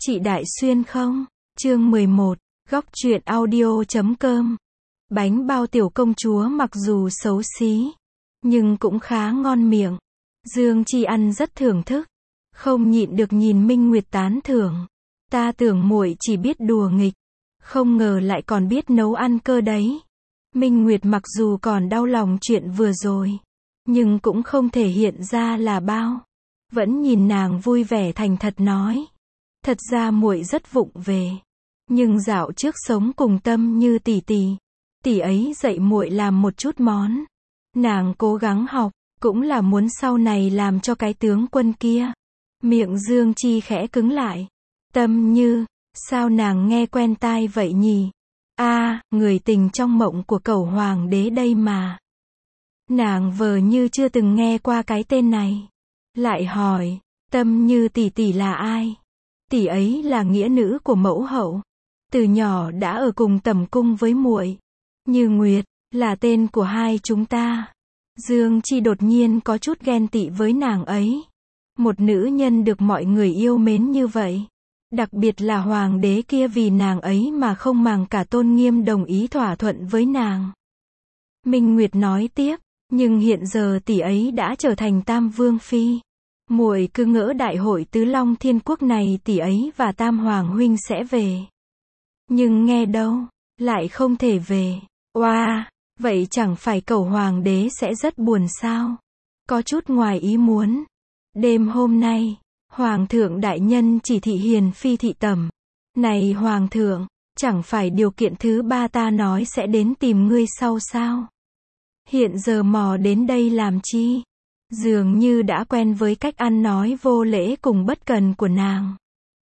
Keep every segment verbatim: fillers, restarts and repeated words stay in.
Chị Đại Xuyên không? Chương mười một, góc truyện audio chấm com. Bánh bao tiểu công chúa mặc dù xấu xí, nhưng cũng khá ngon miệng. Dương Chi ăn rất thưởng thức, không nhịn được nhìn Minh Nguyệt tán thưởng. Ta tưởng muội chỉ biết đùa nghịch, không ngờ lại còn biết nấu ăn cơ đấy. Minh Nguyệt mặc dù còn đau lòng chuyện vừa rồi, nhưng cũng không thể hiện ra là bao. Vẫn nhìn nàng vui vẻ thành thật nói. Thật ra muội rất vụng về, nhưng dạo trước sống cùng Tâm Như tỷ tỷ, tỷ ấy dạy muội làm một chút món. Nàng cố gắng học, cũng là muốn sau này làm cho cái tướng quân kia. Miệng Dương Chi khẽ cứng lại. Tâm Như, sao nàng nghe quen tai vậy nhỉ? A, à, người tình trong mộng của Cẩu Hoàng đế đây mà. Nàng vờ như chưa từng nghe qua cái tên này. Lại hỏi, Tâm Như tỷ tỷ là ai? Tỷ ấy là nghĩa nữ của mẫu hậu, từ nhỏ đã ở cùng tẩm cung với muội. Như Nguyệt là tên của hai chúng ta. Dương Chi đột nhiên có chút ghen tị với nàng ấy. Một nữ nhân được mọi người yêu mến như vậy, đặc biệt là hoàng đế kia vì nàng ấy mà không màng cả tôn nghiêm đồng ý thỏa thuận với nàng. Minh Nguyệt nói tiếp, nhưng hiện giờ tỷ ấy đã trở thành Tam Vương phi. Muội cứ ngỡ đại hội Tứ Long Thiên Quốc này tỷ ấy và Tam Hoàng huynh sẽ về. Nhưng nghe đâu, lại không thể về. Oa, wow, vậy chẳng phải Cẩu Hoàng đế sẽ rất buồn sao? Có chút ngoài ý muốn. Đêm hôm nay, Hoàng thượng đại nhân chỉ thị hiền phi thị tẩm. Này Hoàng thượng, chẳng phải điều kiện thứ ba ta nói sẽ đến tìm ngươi sau sao? Hiện giờ mò đến đây làm chi? Dường như đã quen với cách ăn nói vô lễ cùng bất cần của nàng.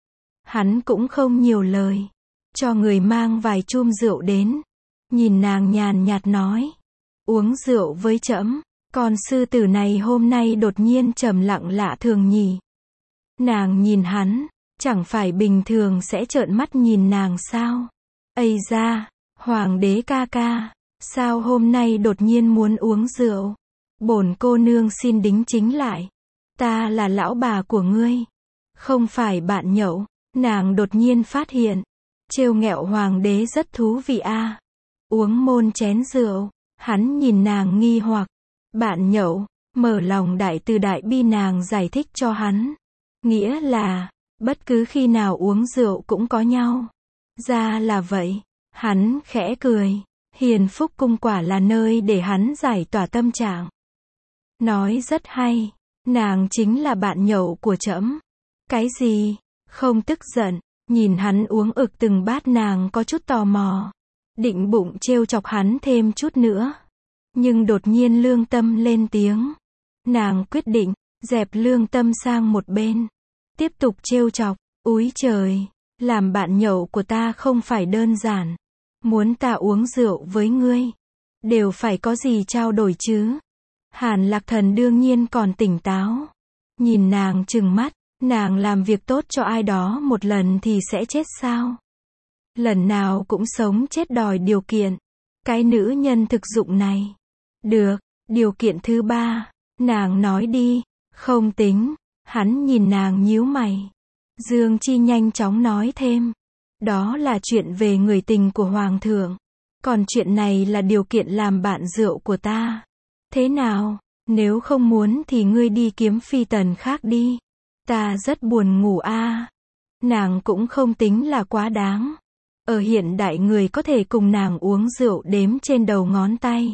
Hắn cũng không nhiều lời, cho người mang vài chum rượu đến. Nhìn nàng nhàn nhạt nói, uống rượu với trẫm. Con sư tử này hôm nay đột nhiên trầm lặng lạ thường nhỉ. Nàng nhìn hắn, chẳng phải bình thường sẽ trợn mắt nhìn nàng sao? Ây da, Hoàng đế ca ca, sao hôm nay đột nhiên muốn uống rượu? Bổn cô nương xin đính chính lại. Ta là lão bà của ngươi, không phải bạn nhậu. Nàng đột nhiên phát hiện, trêu ghẹo hoàng đế rất thú vị a. À. Uống môn chén rượu, hắn nhìn nàng nghi hoặc. Bạn nhậu, mở lòng đại từ đại bi nàng giải thích cho hắn. Nghĩa là, bất cứ khi nào uống rượu cũng có nhau. Ra là vậy, hắn khẽ cười. Hiền Phúc cung quả là nơi để hắn giải tỏa tâm trạng. Nói rất hay, nàng chính là bạn nhậu của trẫm. Cái gì? Không tức giận, nhìn hắn uống ực từng bát nàng có chút tò mò. Định bụng trêu chọc hắn thêm chút nữa. Nhưng đột nhiên Lương Tâm lên tiếng. Nàng quyết định, dẹp Lương Tâm sang một bên. Tiếp tục trêu chọc, úi trời, làm bạn nhậu của ta không phải đơn giản. Muốn ta uống rượu với ngươi, đều phải có gì trao đổi chứ. Hàn Lạc Thần đương nhiên còn tỉnh táo. Nhìn nàng trừng mắt, nàng làm việc tốt cho ai đó một lần thì sẽ chết sao? Lần nào cũng sống chết đòi điều kiện. Cái nữ nhân thực dụng này. Được, điều kiện thứ ba, nàng nói đi. Không tính, hắn nhìn nàng nhíu mày. Dương Chi nhanh chóng nói thêm. Đó là chuyện về người tình của Hoàng thượng. Còn chuyện này là điều kiện làm bạn rượu của ta. Thế nào, nếu không muốn thì ngươi đi kiếm phi tần khác đi. Ta rất buồn ngủ a. À. Nàng cũng không tính là quá đáng. Ở hiện đại người có thể cùng nàng uống rượu đếm trên đầu ngón tay.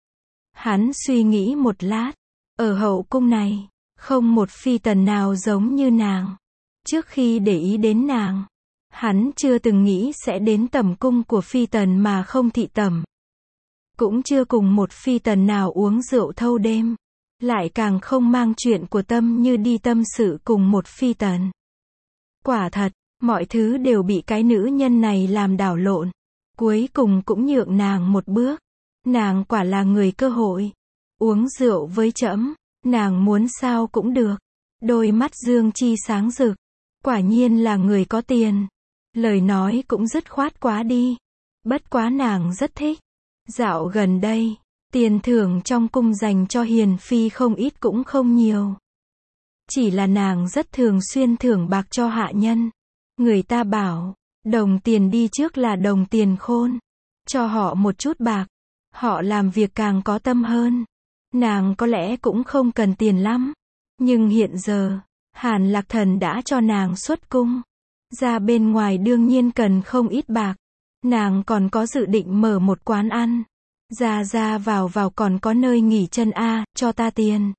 Hắn suy nghĩ một lát. Ở hậu cung này, không một phi tần nào giống như nàng. Trước khi để ý đến nàng, hắn chưa từng nghĩ sẽ đến tẩm cung của phi tần mà không thị tẩm. Cũng chưa cùng một phi tần nào uống rượu thâu đêm. Lại càng không mang chuyện của Tâm Như đi tâm sự cùng một phi tần. Quả thật, mọi thứ đều bị cái nữ nhân này làm đảo lộn. Cuối cùng cũng nhượng nàng một bước. Nàng quả là người cơ hội. Uống rượu với trẫm, nàng muốn sao cũng được. Đôi mắt Dương Chi sáng rực. Quả nhiên là người có tiền. Lời nói cũng dứt khoát quá đi. Bất quá nàng rất thích. Dạo gần đây, tiền thưởng trong cung dành cho hiền phi không ít cũng không nhiều. Chỉ là nàng rất thường xuyên thưởng bạc cho hạ nhân. Người ta bảo, đồng tiền đi trước là đồng tiền khôn. Cho họ một chút bạc, họ làm việc càng có tâm hơn. Nàng có lẽ cũng không cần tiền lắm. Nhưng hiện giờ, Hàn Lạc Thần đã cho nàng xuất cung. Ra bên ngoài đương nhiên cần không ít bạc. Nàng còn có dự định mở một quán ăn. Ra ra vào vào còn có nơi nghỉ chân a, cho ta tiền.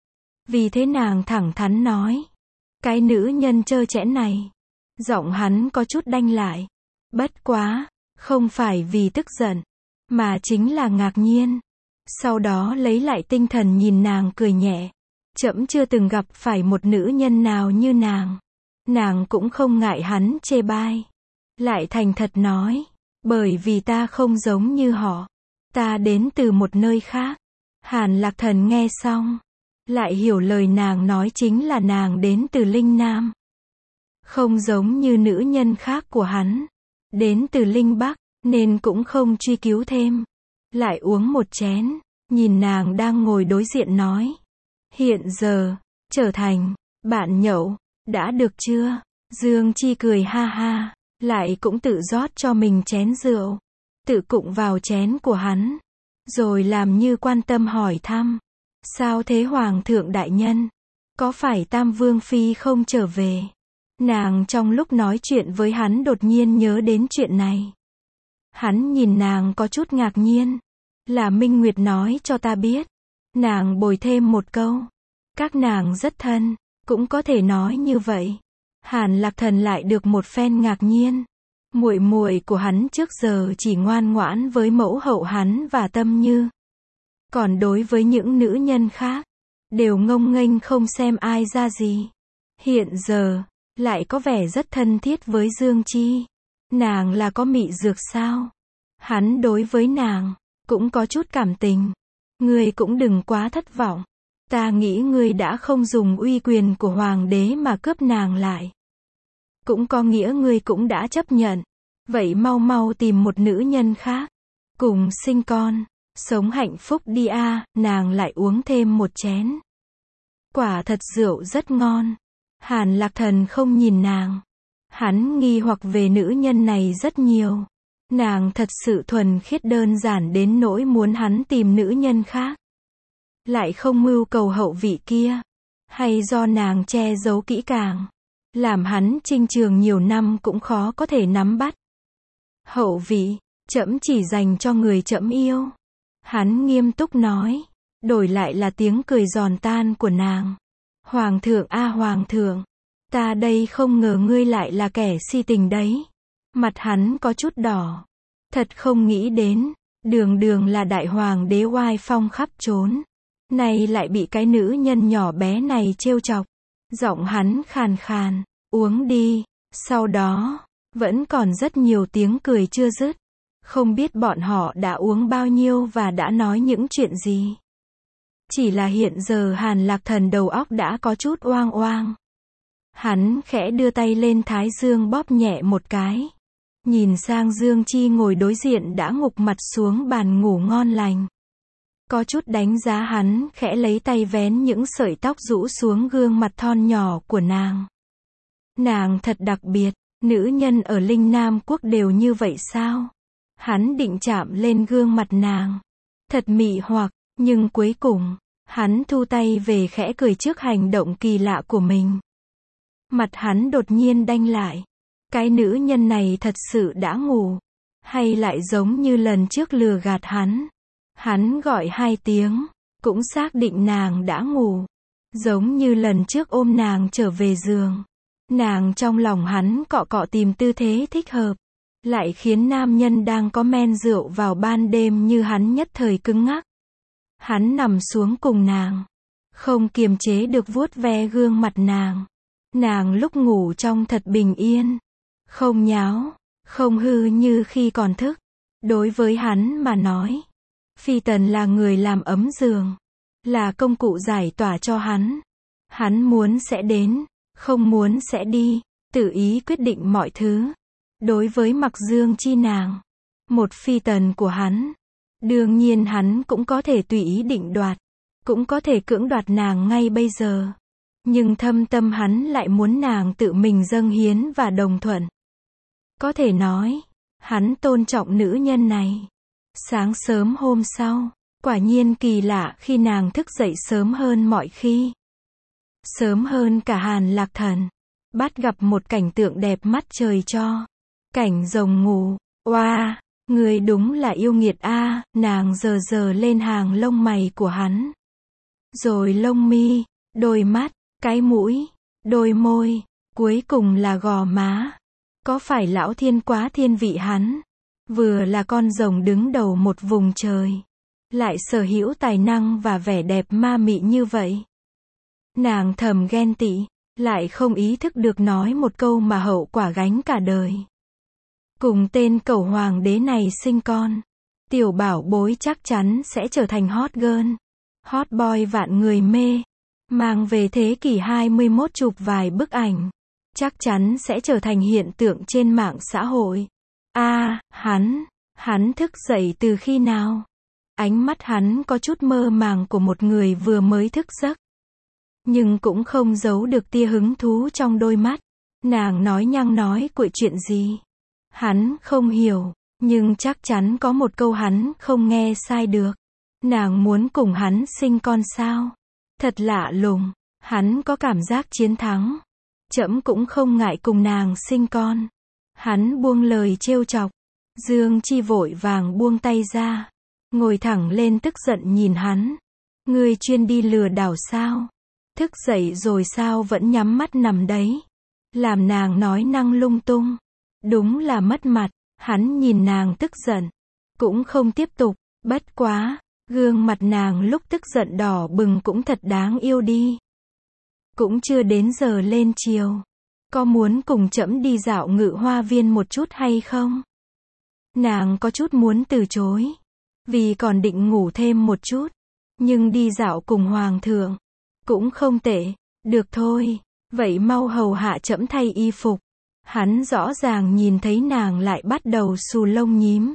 Vì thế nàng thẳng thắn nói. Cái nữ nhân trơ trẽn này. Giọng hắn có chút đanh lại. Bất quá, không phải vì tức giận, mà chính là ngạc nhiên. Sau đó lấy lại tinh thần nhìn nàng cười nhẹ. Trẫm chưa từng gặp phải một nữ nhân nào như nàng. Nàng cũng không ngại hắn chê bai. Lại thành thật nói. Bởi vì ta không giống như họ. Ta đến từ một nơi khác. Hàn Lạc Thần nghe xong. Lại hiểu lời nàng nói chính là nàng đến từ Linh Nam. Không giống như nữ nhân khác của hắn. Đến từ Linh Bắc, nên cũng không truy cứu thêm. Lại uống một chén. Nhìn nàng đang ngồi đối diện nói. Hiện giờ, trở thành bạn nhậu, đã được chưa? Dương Chi cười ha ha. Lại cũng tự rót cho mình chén rượu. Tự cụng vào chén của hắn. Rồi làm như quan tâm hỏi thăm. Sao thế Hoàng thượng đại nhân? Có phải Tam Vương Phi không trở về? Nàng trong lúc nói chuyện với hắn đột nhiên nhớ đến chuyện này. Hắn nhìn nàng có chút ngạc nhiên. Là Minh Nguyệt nói cho ta biết. Nàng bồi thêm một câu. Các nàng rất thân, cũng có thể nói như vậy. Hàn Lạc Thần lại được một phen ngạc nhiên. Muội muội của hắn trước giờ chỉ ngoan ngoãn với mẫu hậu hắn và Tâm Như. Còn đối với những nữ nhân khác, đều ngông nghênh không xem ai ra gì. Hiện giờ, lại có vẻ rất thân thiết với Dương Chi. Nàng là có mị dược sao? Hắn đối với nàng, cũng có chút cảm tình. Ngươi cũng đừng quá thất vọng. Ta nghĩ ngươi đã không dùng uy quyền của hoàng đế mà cướp nàng lại. Cũng có nghĩa ngươi cũng đã chấp nhận. Vậy mau mau tìm một nữ nhân khác. Cùng sinh con. Sống hạnh phúc đi a. Nàng lại uống thêm một chén. Quả thật rượu rất ngon. Hàn Lạc Thần không nhìn nàng. Hắn nghi hoặc về nữ nhân này rất nhiều. Nàng thật sự thuần khiết đơn giản đến nỗi muốn hắn tìm nữ nhân khác. Lại không mưu cầu hậu vị kia. Hay do nàng che giấu kỹ càng. Làm hắn chinh trường nhiều năm cũng khó có thể nắm bắt. Hậu vị, trẫm chỉ dành cho người trẫm yêu. Hắn nghiêm túc nói. Đổi lại là tiếng cười giòn tan của nàng. Hoàng thượng a hoàng thượng. Ta đây không ngờ ngươi lại là kẻ si tình đấy. Mặt hắn có chút đỏ. Thật không nghĩ đến. Đường đường là đại hoàng đế oai phong khắp trốn. Này lại bị cái nữ nhân nhỏ bé này trêu chọc. Giọng hắn khàn khàn. Uống đi. Sau đó, vẫn còn rất nhiều tiếng cười chưa dứt. Không biết bọn họ đã uống bao nhiêu và đã nói những chuyện gì. Chỉ là hiện giờ Hàn Lạc Thần đầu óc đã có chút oang oang. Hắn khẽ đưa tay lên thái dương bóp nhẹ một cái. Nhìn sang Dương Chi ngồi đối diện đã ngục mặt xuống bàn ngủ ngon lành. Có chút đánh giá hắn, khẽ lấy tay vén những sợi tóc rũ xuống gương mặt thon nhỏ của nàng. Nàng thật đặc biệt, nữ nhân ở Linh Nam Quốc đều như vậy sao? Hắn định chạm lên gương mặt nàng. Thật mị hoặc, nhưng cuối cùng, hắn thu tay về khẽ cười trước hành động kỳ lạ của mình. Mặt hắn đột nhiên đanh lại. Cái nữ nhân này thật sự đã ngủ. Hay lại giống như lần trước lừa gạt hắn. Hắn gọi hai tiếng, cũng xác định nàng đã ngủ. Giống như lần trước ôm nàng trở về giường. Nàng trong lòng hắn cọ cọ tìm tư thế thích hợp. Lại khiến nam nhân đang có men rượu vào ban đêm như hắn nhất thời cứng ngắc. Hắn nằm xuống cùng nàng. Không kiềm chế được vuốt ve gương mặt nàng. Nàng lúc ngủ trông thật bình yên. Không nháo, không hư như khi còn thức. Đối với hắn mà nói, Phi Tần là người làm ấm giường. Là công cụ giải tỏa cho hắn. Hắn muốn sẽ đến, không muốn sẽ đi. Tự ý quyết định mọi thứ. Đối với Mặc Dương Chi nàng, một phi tần của hắn. Đương nhiên hắn cũng có thể tùy ý định đoạt. Cũng có thể cưỡng đoạt nàng ngay bây giờ. Nhưng thâm tâm hắn lại muốn nàng tự mình dâng hiến và đồng thuận. Có thể nói, hắn tôn trọng nữ nhân này. Sáng sớm hôm sau, quả nhiên kỳ lạ khi nàng thức dậy sớm hơn mọi khi. Sớm hơn cả Hàn Lạc Thần. Bắt gặp một cảnh tượng đẹp mắt trời cho. Cảnh rồng ngủ. Oa, wow, người đúng là yêu nghiệt a, nàng giờ giờ lên hàng lông mày của hắn. Rồi lông mi, đôi mắt, cái mũi, đôi môi, cuối cùng là gò má. Có phải lão thiên quá thiên vị hắn? Vừa là con rồng đứng đầu một vùng trời, lại sở hữu tài năng và vẻ đẹp ma mị như vậy. Nàng thầm ghen tị, lại không ý thức được nói một câu mà hậu quả gánh cả đời. Cùng tên cẩu hoàng đế này sinh con, tiểu bảo bối chắc chắn sẽ trở thành hot girl, hot boy vạn người mê, mang về thế kỷ hai mươi mốt chụp vài bức ảnh, chắc chắn sẽ trở thành hiện tượng trên mạng xã hội. A, à, hắn, hắn thức dậy từ khi nào? Ánh mắt hắn có chút mơ màng của một người vừa mới thức giấc. Nhưng cũng không giấu được tia hứng thú trong đôi mắt. Nàng nói nhăng nói cuội chuyện gì? Hắn không hiểu, nhưng chắc chắn có một câu hắn không nghe sai được. Nàng muốn cùng hắn sinh con sao? Thật lạ lùng, hắn có cảm giác chiến thắng. Trẫm cũng không ngại cùng nàng sinh con. Hắn buông lời trêu chọc. Dương Chi vội vàng buông tay ra, ngồi thẳng lên tức giận nhìn hắn. Ngươi chuyên đi lừa đảo sao? Thức dậy rồi sao vẫn nhắm mắt nằm đấy? Làm nàng nói năng lung tung. Đúng là mất mặt. Hắn nhìn nàng tức giận, cũng không tiếp tục. Bất quá, gương mặt nàng lúc tức giận đỏ bừng cũng thật đáng yêu đi. Cũng chưa đến giờ lên chiều. Có muốn cùng trẫm đi dạo Ngự Hoa Viên một chút hay không? Nàng có chút muốn từ chối, vì còn định ngủ thêm một chút. Nhưng đi dạo cùng hoàng thượng cũng không tệ. Được thôi, vậy mau hầu hạ trẫm thay y phục. Hắn rõ ràng nhìn thấy nàng lại bắt đầu xù lông nhím.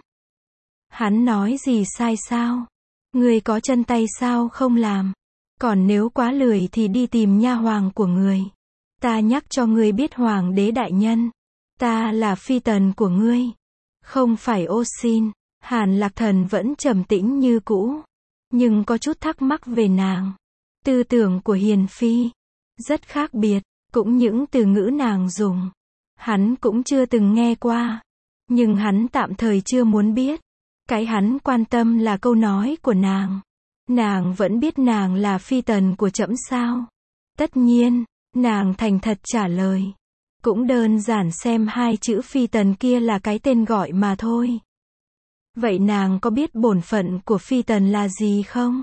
Hắn nói gì sai sao? Người có chân tay sao không làm? Còn nếu quá lười thì đi tìm nha hoàng của người. Ta nhắc cho ngươi biết hoàng đế đại nhân, ta là phi tần của ngươi, không phải ô xin. Hàn Lạc Thần vẫn trầm tĩnh như cũ, nhưng có chút thắc mắc về nàng. Tư tưởng của hiền phi rất khác biệt, cũng những từ ngữ nàng dùng, hắn cũng chưa từng nghe qua. Nhưng hắn tạm thời chưa muốn biết. Cái hắn quan tâm là câu nói của nàng. Nàng vẫn biết nàng là phi tần của trẫm sao? Tất nhiên, nàng thành thật trả lời. Cũng đơn giản xem hai chữ phi tần kia là cái tên gọi mà thôi. Vậy nàng có biết bổn phận của phi tần là gì không?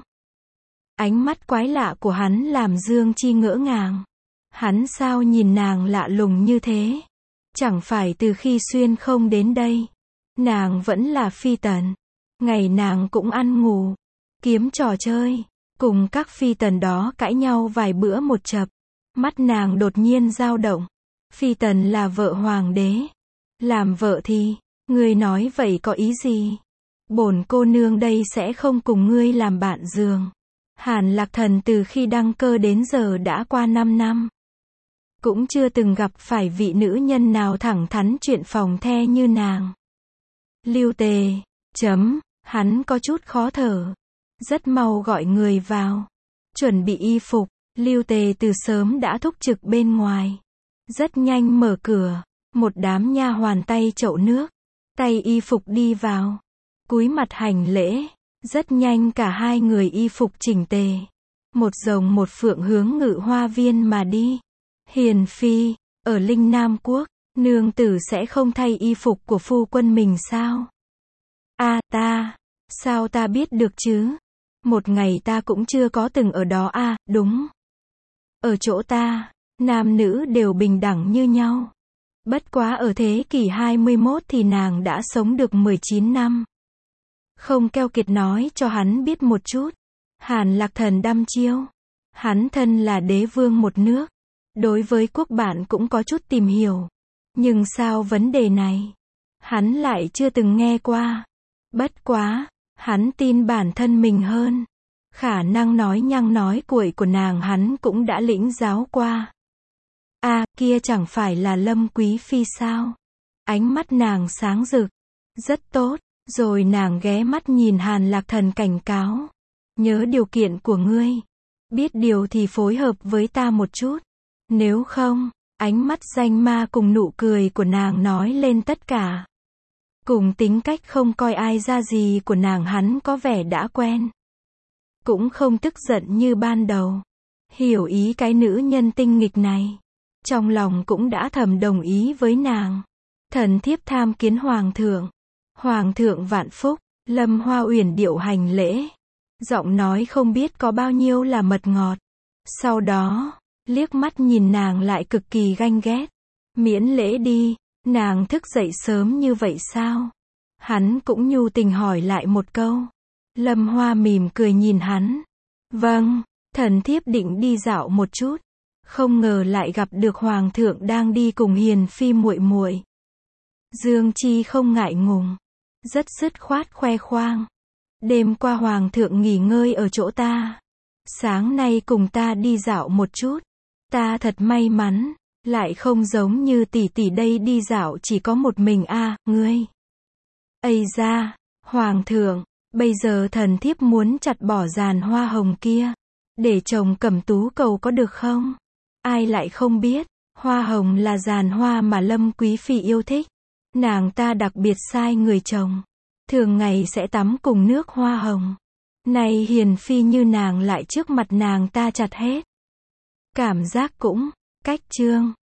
Ánh mắt quái lạ của hắn làm Dương Chi ngỡ ngàng. Hắn sao nhìn nàng lạ lùng như thế? Chẳng phải từ khi xuyên không đến đây, nàng vẫn là phi tần. Ngày nàng cũng ăn ngủ, kiếm trò chơi, cùng các phi tần đó cãi nhau vài bữa một chập. Mắt nàng đột nhiên dao động. Phi tần là vợ hoàng đế. Làm vợ thì, ngươi nói vậy có ý gì? Bổn cô nương đây sẽ không cùng ngươi làm bạn giường. Hàn Lạc Thần từ khi đăng cơ đến giờ đã qua năm năm. Cũng chưa từng gặp phải vị nữ nhân nào thẳng thắn chuyện phòng the như nàng. Lưu Tề, chấm, hắn có chút khó thở. Rất mau gọi người vào. Chuẩn bị y phục. Lưu Tề từ sớm đã thúc trực bên ngoài. Rất nhanh mở cửa. Một đám nha hoàn tay chậu nước, tay y phục đi vào. Cúi mặt hành lễ. Rất nhanh cả hai người y phục chỉnh tề. Một rồng một phượng hướng Ngự Hoa Viên mà đi. Hiền phi, ở Linh Nam Quốc, nương tử sẽ không thay y phục của phu quân mình sao? A à, ta, sao ta biết được chứ? Một ngày ta cũng chưa có từng ở đó a, à, đúng. Ở chỗ ta, nam nữ đều bình đẳng như nhau. Bất quá ở thế kỷ hai mươi mốt thì nàng đã sống được mười chín năm. Không keo kiệt nói cho hắn biết một chút. Hàn Lạc Thần đăm chiêu. Hắn thân là đế vương một nước. Đối với quốc bạn cũng có chút tìm hiểu. Nhưng sao vấn đề này, hắn lại chưa từng nghe qua. Bất quá, hắn tin bản thân mình hơn. Khả năng nói nhăng nói cuội của nàng hắn cũng đã lĩnh giáo qua. A, à, kia chẳng phải là Lâm Quý Phi sao? Ánh mắt nàng sáng rực. Rất tốt. Rồi nàng ghé mắt nhìn Hàn Lạc Thần cảnh cáo. Nhớ điều kiện của ngươi. Biết điều thì phối hợp với ta một chút. Nếu không, ánh mắt danh ma cùng nụ cười của nàng nói lên tất cả. Cùng tính cách không coi ai ra gì của nàng hắn có vẻ đã quen. Cũng không tức giận như ban đầu. Hiểu ý cái nữ nhân tinh nghịch này. Trong lòng cũng đã thầm đồng ý với nàng. Thần thiếp tham kiến hoàng thượng. Hoàng thượng vạn phúc. Lâm Hoa Uyển điệu hành lễ. Giọng nói không biết có bao nhiêu là mật ngọt. Sau đó, liếc mắt nhìn nàng lại cực kỳ ganh ghét. Miễn lễ đi, nàng thức dậy sớm như vậy sao? Hắn cũng nhu tình hỏi lại một câu. Lâm Hoa mỉm cười nhìn hắn. Vâng, thần thiếp định đi dạo một chút. Không ngờ lại gặp được hoàng thượng đang đi cùng hiền phi muội muội. Dương Chi không ngại ngùng, rất dứt khoát khoe khoang. Đêm qua hoàng thượng nghỉ ngơi ở chỗ ta. Sáng nay cùng ta đi dạo một chút. Ta thật may mắn, lại không giống như tỷ tỷ đây đi dạo chỉ có một mình a, à, ngươi. Ây da, hoàng thượng, bây giờ thần thiếp muốn chặt bỏ giàn hoa hồng kia, để chồng Cẩm Tú cầu có được không? Ai lại không biết, hoa hồng là giàn hoa mà Lâm Quý Phi yêu thích. Nàng ta đặc biệt sai người trồng. Thường ngày sẽ tắm cùng nước hoa hồng. Này hiền phi như nàng lại trước mặt nàng ta chặt hết. Cảm giác cũng, cách trương.